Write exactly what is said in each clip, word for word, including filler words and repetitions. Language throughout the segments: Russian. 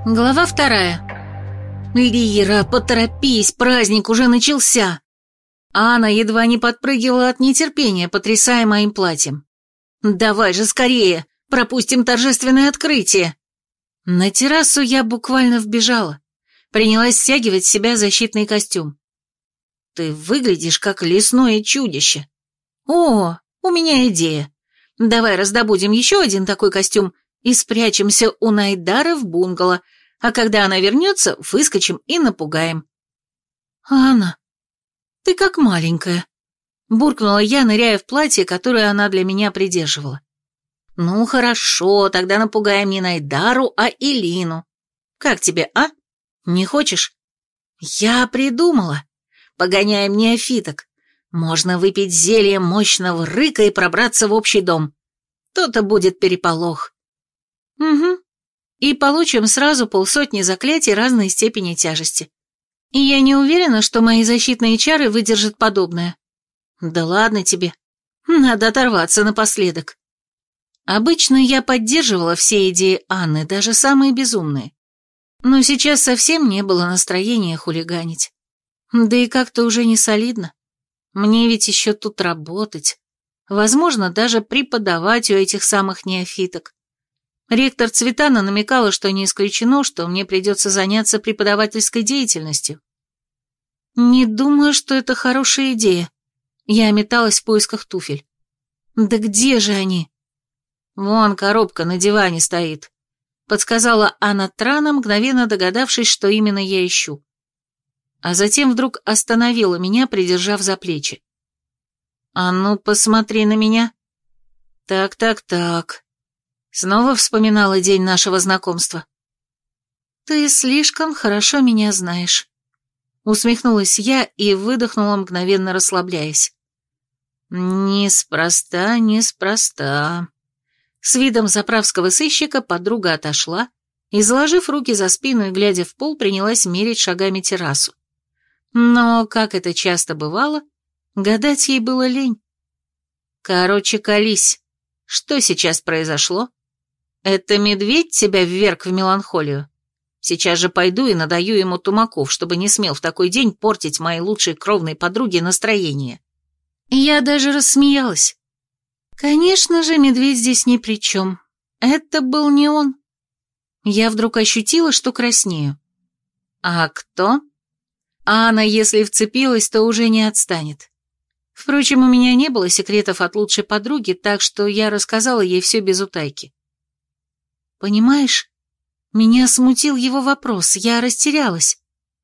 Глава вторая. «Лира, поторопись, праздник уже начался!» Анна едва не подпрыгивала от нетерпения, потрясая моим платьем. «Давай же скорее, пропустим торжественное открытие!» На террасу я буквально вбежала, принялась стягивать с себя защитный костюм. «Ты выглядишь как лесное чудище!» «О, у меня идея! Давай раздобудем еще один такой костюм и спрячемся у Найдары в бунгало, а когда она вернется, выскочим и напугаем». «Анна, ты как маленькая», — буркнула я, ныряя в платье, которое она для меня придерживала. «Ну хорошо, тогда напугаем не Найдару, а Элину. Как тебе, а? Не хочешь?» «Я придумала. Погоняем неофиток. Можно выпить зелье мощного рыка и пробраться в общий дом. То-то будет переполох». «Угу. И получим сразу полсотни заклятий разной степени тяжести. И я не уверена, что мои защитные чары выдержат подобное». «Да ладно тебе. Надо оторваться напоследок». Обычно я поддерживала все идеи Анны, даже самые безумные. Но сейчас совсем не было настроения хулиганить. Да и как-то уже не солидно. Мне ведь еще тут работать. Возможно, даже преподавать у этих самых неофиток. Ректор Цветана намекала, что не исключено, что мне придется заняться преподавательской деятельностью. Не думаю, что это хорошая идея. Я металась в поисках туфель. Да где же они? Вон коробка на диване стоит, подсказала Анна Трана, мгновенно догадавшись, что именно я ищу. А затем вдруг остановила меня, придержав за плечи. «А ну, посмотри на меня». «Так, так, так». Снова вспоминала день нашего знакомства. «Ты слишком хорошо меня знаешь», — усмехнулась я и выдохнула, мгновенно расслабляясь. «Неспроста, неспроста». С видом заправского сыщика подруга отошла и, заложив руки за спину и глядя в пол, принялась мерить шагами террасу. Но, как это часто бывало, гадать ей было лень. «Короче, колись. Что сейчас произошло? Это медведь тебя вверг в меланхолию? Сейчас же пойду и надаю ему тумаков, чтобы не смел в такой день портить моей лучшей кровной подруге настроение». Я даже рассмеялась. Конечно же, медведь здесь ни при чем. Это был не он. Я вдруг ощутила, что краснею. А кто? Анна, если вцепилась, то уже не отстанет. Впрочем, у меня не было секретов от лучшей подруги, так что я рассказала ей все без утайки. Понимаешь, меня смутил его вопрос, я растерялась.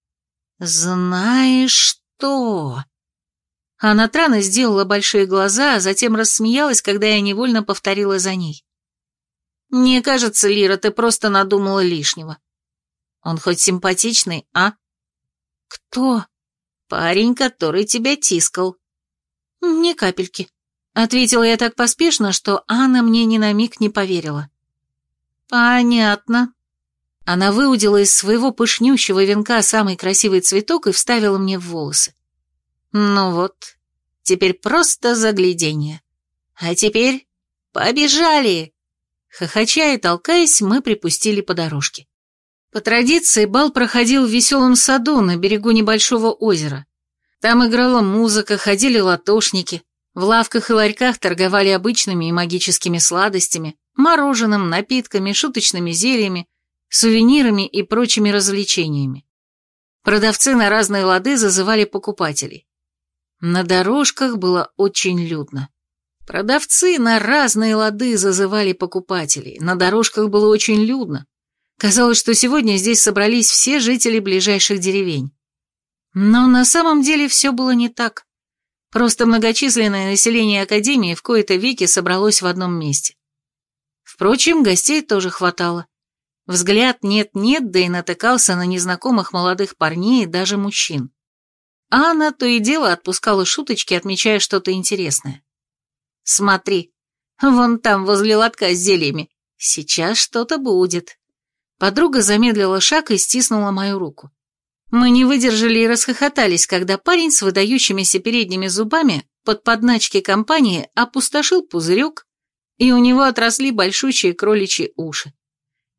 «Знаешь что?» Анна Трана сделала большие глаза, а затем рассмеялась, когда я невольно повторила за ней. «Мне кажется, Лира, ты просто надумала лишнего. Он хоть симпатичный, а?» «Кто?» «Парень, который тебя тискал». «Ни капельки», — ответила я так поспешно, что Анна мне ни на миг не поверила. «Понятно». Она выудила из своего пышнющего венка самый красивый цветок и вставила мне в волосы. «Ну вот, теперь просто загляденье. А теперь побежали!» Хохоча и толкаясь, мы припустили по дорожке. По традиции, бал проходил в веселом саду на берегу небольшого озера. Там играла музыка, ходили латошники, в лавках и ларьках торговали обычными и магическими сладостями, мороженым, напитками, шуточными зельями, сувенирами и прочими развлечениями. Продавцы на разные лады зазывали покупателей. На дорожках было очень людно. Продавцы на разные лады зазывали покупателей. На дорожках было очень людно. Казалось, что сегодня здесь собрались все жители ближайших деревень. Но на самом деле все было не так. Просто многочисленное население Академии в кои-то веки собралось в одном месте. Впрочем, гостей тоже хватало. Взгляд нет-нет, да и натыкался на незнакомых молодых парней и даже мужчин. Анна то и дело отпускала шуточки, отмечая что-то интересное. «Смотри, вон там возле лотка с зельями. Сейчас что-то будет». Подруга замедлила шаг и стиснула мою руку. Мы не выдержали и расхохотались, когда парень с выдающимися передними зубами под подначки компании опустошил пузырек, и у него отросли большущие кроличьи уши.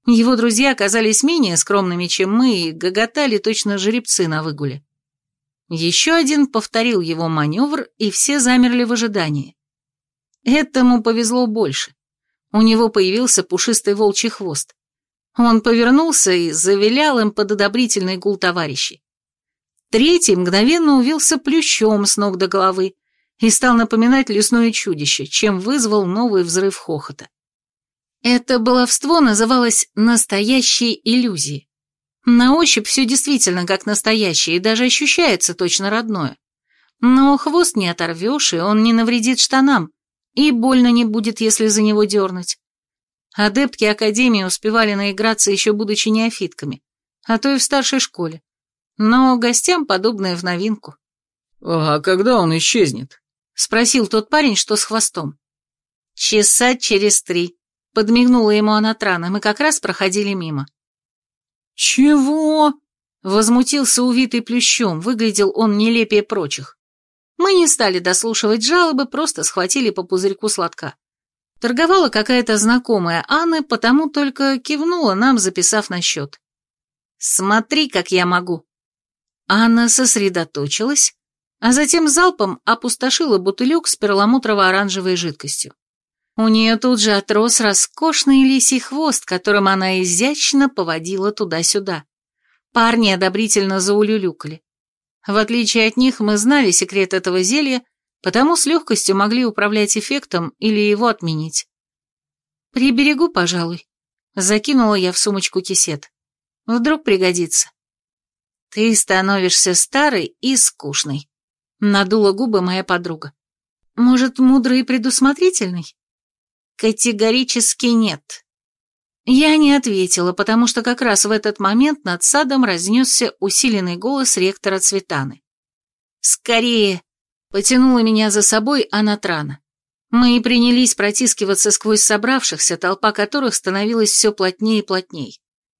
Его друзья оказались менее скромными, чем мы, и гоготали точно жеребцы на выгуле. Еще один повторил его маневр, и все замерли в ожидании. Этому повезло больше. У него появился пушистый волчий хвост. Он повернулся и завилял им под одобрительный гул товарищей. Третий мгновенно увился плющом с ног до головы и стал напоминать лесное чудище, чем вызвал новый взрыв хохота. Это баловство называлось «настоящей иллюзией». На ощупь все действительно как настоящее, и даже ощущается точно родное. Но хвост не оторвешь, и он не навредит штанам, и больно не будет, если за него дернуть. Адептки Академии успевали наиграться еще будучи неофитками, а то и в старшей школе. Но гостям подобное в новинку. «А когда он исчезнет?» — спросил тот парень, что с хвостом. «Часа через три», — подмигнула ему Анатрана, мы как раз проходили мимо. «Чего?» — возмутился увитый плющом, выглядел он нелепее прочих. Мы не стали дослушивать жалобы, просто схватили по пузырьку сладка. Торговала какая-то знакомая Анны, потому только кивнула нам, записав на счет. «Смотри, как я могу». Анна сосредоточилась, а затем залпом опустошила бутылек с перламутрово-оранжевой жидкостью. У нее тут же отрос роскошный лисий хвост, которым она изящно поводила туда-сюда. Парни одобрительно заулюлюкали. В отличие от них, мы знали секрет этого зелья, потому с легкостью могли управлять эффектом или его отменить. «Приберегу, пожалуй», — закинула я в сумочку кисет. «Вдруг пригодится». «Ты становишься старой и скучной», — надула губы моя подруга. «Может, мудрый и предусмотрительный?» «Категорически нет». Я не ответила, потому что как раз в этот момент над садом разнесся усиленный голос ректора Цветаны. «Скорее!» — потянула меня за собой Анатрана. Мы и принялись протискиваться сквозь собравшихся, толпа которых становилась все плотнее и плотней.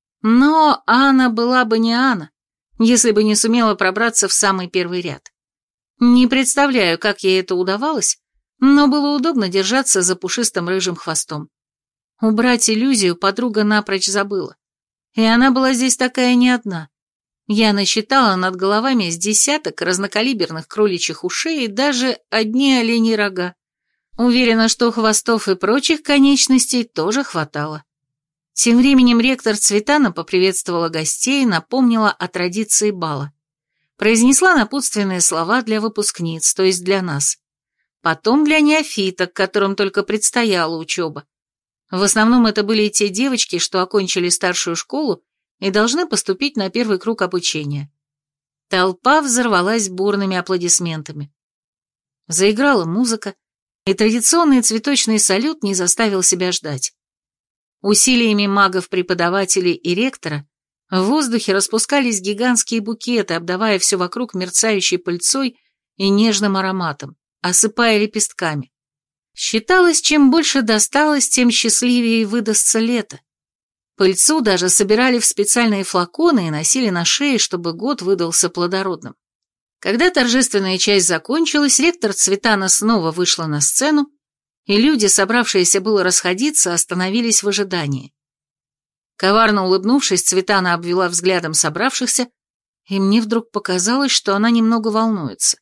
Но Анна была бы не Анна, если бы не сумела пробраться в самый первый ряд. Не представляю, как ей это удавалось, но было удобно держаться за пушистым рыжим хвостом. Убрать иллюзию подруга напрочь забыла. И она была здесь такая не одна. Я насчитала над головами с десяток разнокалиберных кроличьих ушей и даже одни оленьи рога. Уверена, что хвостов и прочих конечностей тоже хватало. Тем временем ректор Цветана поприветствовала гостей и напомнила о традиции бала. Произнесла напутственные слова для выпускниц, то есть для нас. Потом для неофиток, которым только предстояла учеба. В основном это были те девочки, что окончили старшую школу и должны поступить на первый круг обучения. Толпа взорвалась бурными аплодисментами. Заиграла музыка, и традиционный цветочный салют не заставил себя ждать. Усилиями магов-преподавателей и ректора в воздухе распускались гигантские букеты, обдавая все вокруг мерцающей пыльцой и нежным ароматом, осыпая лепестками. Считалось, чем больше досталось, тем счастливее выдастся лето. Пыльцу даже собирали в специальные флаконы и носили на шее, чтобы год выдался плодородным. Когда торжественная часть закончилась, ректор Цветана снова вышла на сцену, и люди, собравшиеся было расходиться, остановились в ожидании. Коварно улыбнувшись, Цветана обвела взглядом собравшихся, и мне вдруг показалось, что она немного волнуется.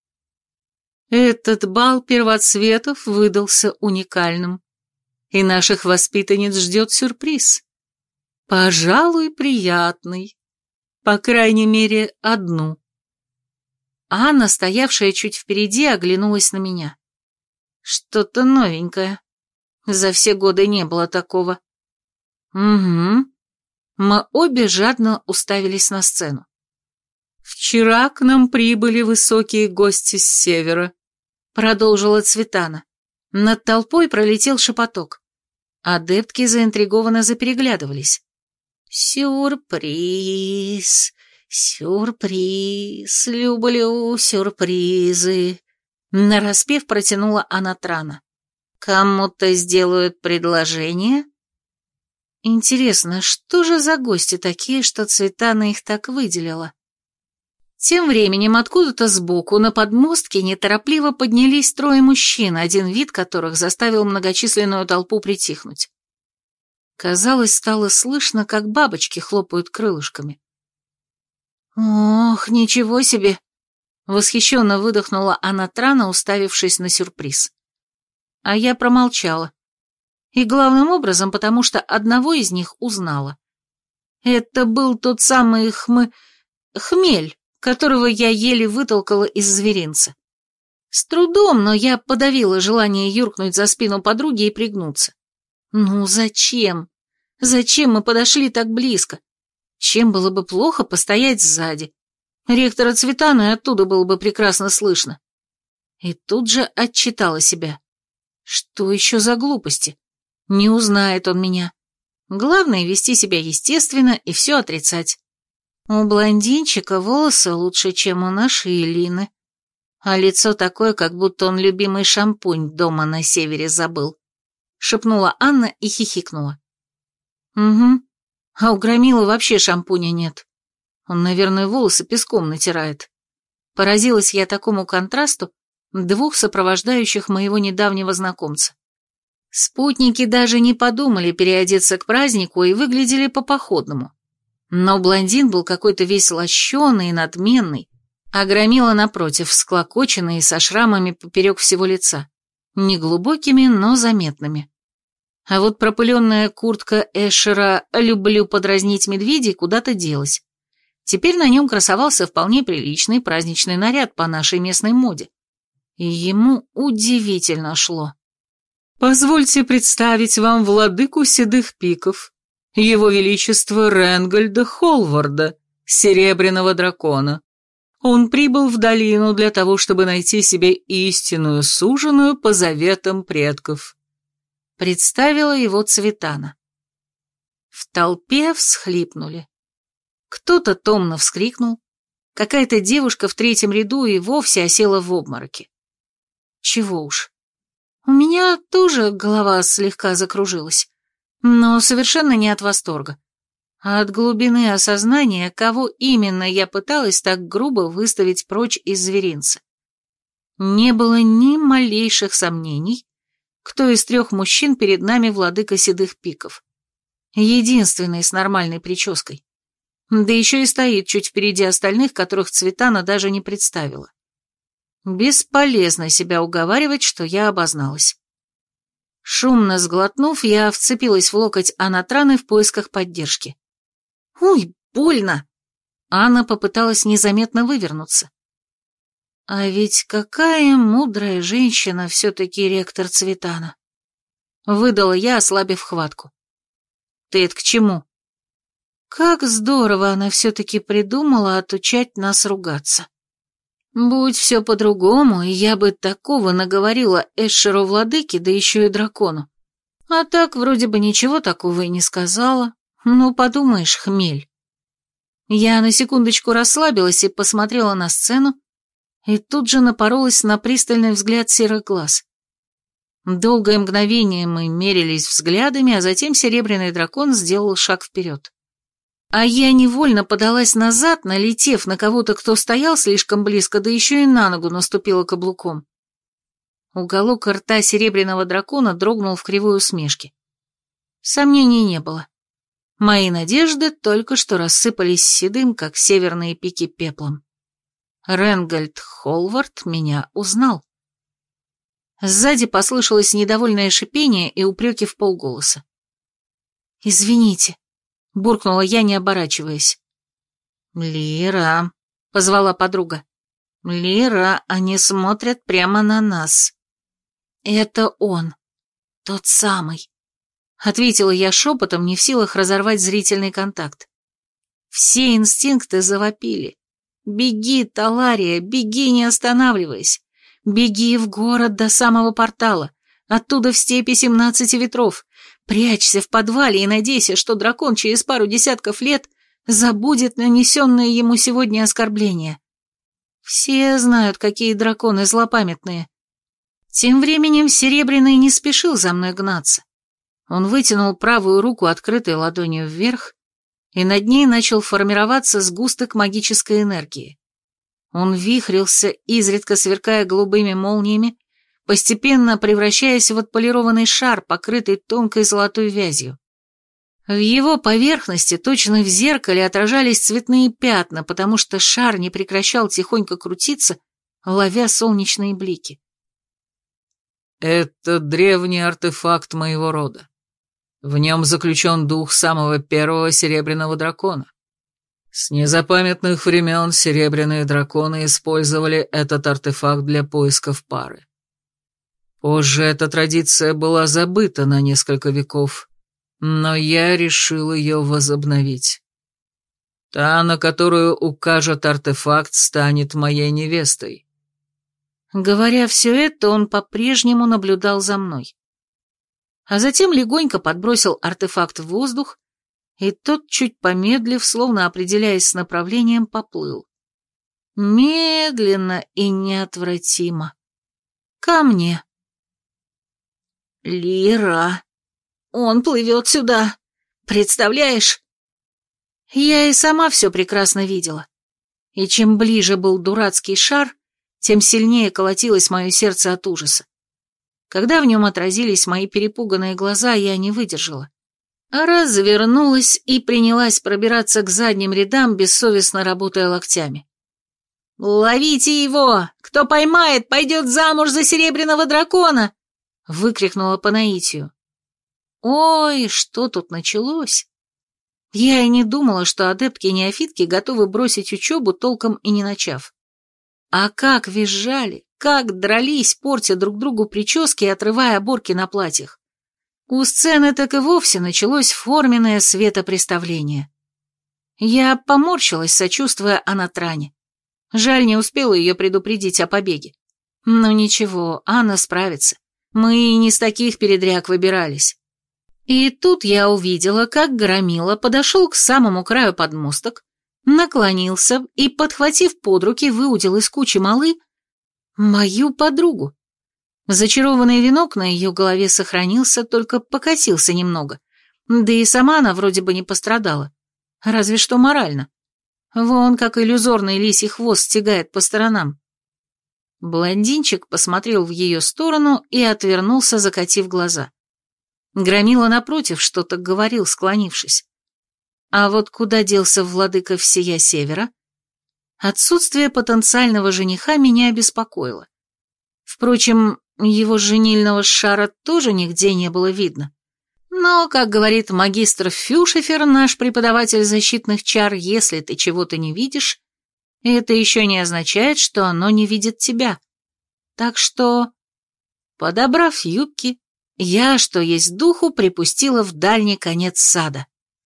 Этот бал первоцветов выдался уникальным, и наших воспитанниц ждет сюрприз. Пожалуй, приятный. По крайней мере, одну. Анна, стоявшая чуть впереди, оглянулась на меня. Что-то новенькое. За все годы не было такого. Угу. Мы обе жадно уставились на сцену. «Вчера к нам прибыли высокие гости с севера», — продолжила Цветана. Над толпой пролетел шепоток. Адептки заинтригованно запереглядывались. «Сюрприз, сюрприз, люблю сюрпризы», — нараспев протянула Анатрана. «Кому-то сделают предложение?» Интересно, что же за гости такие, что Цветана их так выделила? Тем временем откуда-то сбоку на подмостке неторопливо поднялись трое мужчин, один вид которых заставил многочисленную толпу притихнуть. Казалось, стало слышно, как бабочки хлопают крылышками. «Ох, ничего себе!» — восхищенно выдохнула Анатрана, уставившись на сюрприз. А я промолчала. И главным образом, потому что одного из них узнала. Это был тот самый хм... хмель, которого я еле вытолкала из зверинца. С трудом, но я подавила желание юркнуть за спину подруги и пригнуться. Ну зачем? Зачем мы подошли так близко? Чем было бы плохо постоять сзади? Ректора Цветану и оттуда было бы прекрасно слышно. И тут же отчитала себя. Что еще за глупости? Не узнает он меня. Главное вести себя естественно и все отрицать. У блондинчика волосы лучше, чем у нашей Элины. А лицо такое, как будто он любимый шампунь дома на севере забыл. Шепнула Анна и хихикнула. Угу. А у Громилы вообще шампуня нет. Он, наверное, волосы песком натирает. Поразилась я такому контрасту двух сопровождающих моего недавнего знакомца. Спутники даже не подумали переодеться к празднику и выглядели по-походному. Но блондин был какой-то весь лощеный и надменный, а Громила, напротив, всклокоченный и со шрамами поперек всего лица. Неглубокими, но заметными. А вот пропыленная куртка Эшера «Люблю подразнить медведей» куда-то делась. Теперь на нем красовался вполне приличный праздничный наряд по нашей местной моде. И ему удивительно шло. «Позвольте представить вам владыку седых пиков, его величество Ренгольда Холварда, серебряного дракона. Он прибыл в долину для того, чтобы найти себе истинную суженую по заветам предков». Представила его Цветана. В толпе всхлипнули. Кто-то томно вскрикнул, какая-то девушка в третьем ряду и вовсе осела в обмороке. Чего уж. У меня тоже голова слегка закружилась, но совершенно не от восторга, а от глубины осознания, кого именно я пыталась так грубо выставить прочь из зверинца. Не было ни малейших сомнений, кто из трех мужчин перед нами владыка седых пиков. Единственный с нормальной прической. Да еще и стоит чуть впереди остальных, которых Цветана даже не представила. Бесполезно себя уговаривать, что я обозналась. Шумно сглотнув, я вцепилась в локоть Анатраны в поисках поддержки. «Уй, больно!» Анна попыталась незаметно вывернуться. А ведь какая мудрая женщина все-таки ректор Цветана. Выдала я, ослабив хватку. Ты это к чему? Как здорово она все-таки придумала отучать нас ругаться. Будь все по-другому, и я бы такого наговорила Эшеру владыке, да еще и дракону. А так вроде бы ничего такого и не сказала. Ну, подумаешь, хмель. Я на секундочку расслабилась и посмотрела на сцену, и тут же напоролась на пристальный взгляд серых глаз. Долгое мгновение мы мерились взглядами, а затем серебряный дракон сделал шаг вперед. А я невольно подалась назад, налетев на кого-то, кто стоял слишком близко, да еще и на ногу наступила каблуком. Уголок рта серебряного дракона дрогнул в кривой усмешке. Сомнений не было. Мои надежды только что рассыпались седым, как северные пики, пеплом. Ренгольд Холвард меня узнал. Сзади послышалось недовольное шипение и упреки вполголоса. «Извините», — буркнула я, не оборачиваясь. «Лира», — позвала подруга. «Лира, они смотрят прямо на нас». «Это он, тот самый», — ответила я шепотом, не в силах разорвать зрительный контакт. Все инстинкты завопили. «Беги, Талария, беги, не останавливаясь! Беги в город до самого портала, оттуда в степи семнадцати ветров, прячься в подвале и надейся, что дракон через пару десятков лет забудет нанесенное ему сегодня оскорбление. Все знают, какие драконы злопамятные». Тем временем Серебряный не спешил за мной гнаться. Он вытянул правую руку открытой ладонью вверх, и над ней начал формироваться сгусток магической энергии. Он вихрился, изредка сверкая голубыми молниями, постепенно превращаясь в отполированный шар, покрытый тонкой золотой вязью. В его поверхности точно в зеркале отражались цветные пятна, потому что шар не прекращал тихонько крутиться, ловя солнечные блики. «Это древний артефакт моего рода. В нем заключен дух самого первого серебряного дракона. С незапамятных времен серебряные драконы использовали этот артефакт для поисков пары. Позже эта традиция была забыта на несколько веков, но я решил ее возобновить. Та, на которую укажет артефакт, станет моей невестой». Говоря все это, он по-прежнему наблюдал за мной. А затем легонько подбросил артефакт в воздух, и тот, чуть помедлив, словно определяясь с направлением, поплыл. Медленно и неотвратимо. Ко мне. «Лира, он плывет сюда. Представляешь?» Я и сама все прекрасно видела. И чем ближе был дурацкий шар, тем сильнее колотилось мое сердце от ужаса. Когда в нем отразились мои перепуганные глаза, я не выдержала. Развернулась и принялась пробираться к задним рядам, бессовестно работая локтями. «Ловите его! Кто поймает, пойдет замуж за серебряного дракона!» — выкрикнула по наитию. Ой, что тут началось? Я и не думала, что адептки-неофитки готовы бросить учебу, толком и не начав. А как визжали, как дрались, портя друг другу прически и отрывая оборки на платьях. У сцены так и вовсе началось форменное светопреставление. Я поморщилась, сочувствуя Анатране. Жаль, не успела ее предупредить о побеге. Но ничего, Анна справится. Мы и не с таких передряг выбирались. И тут я увидела, как Громила подошел к самому краю подмосток, наклонился и, подхватив под руки, выудил из кучи малы мою подругу. Зачарованный венок на ее голове сохранился, только покосился немного, да и сама она вроде бы не пострадала, разве что морально. Вон как иллюзорный лисий хвост стягает по сторонам. Блондинчик посмотрел в ее сторону и отвернулся, закатив глаза. Громила напротив что-то говорил, склонившись. А вот куда делся владыка всея Севера? Отсутствие потенциального жениха меня обеспокоило. Впрочем, его женильного шара тоже нигде не было видно. Но, как говорит магистр Фюшефер, наш преподаватель защитных чар, если ты чего-то не видишь, это еще не означает, что оно не видит тебя. Так что, подобрав юбки, я, что есть духу, припустила в дальний конец сада.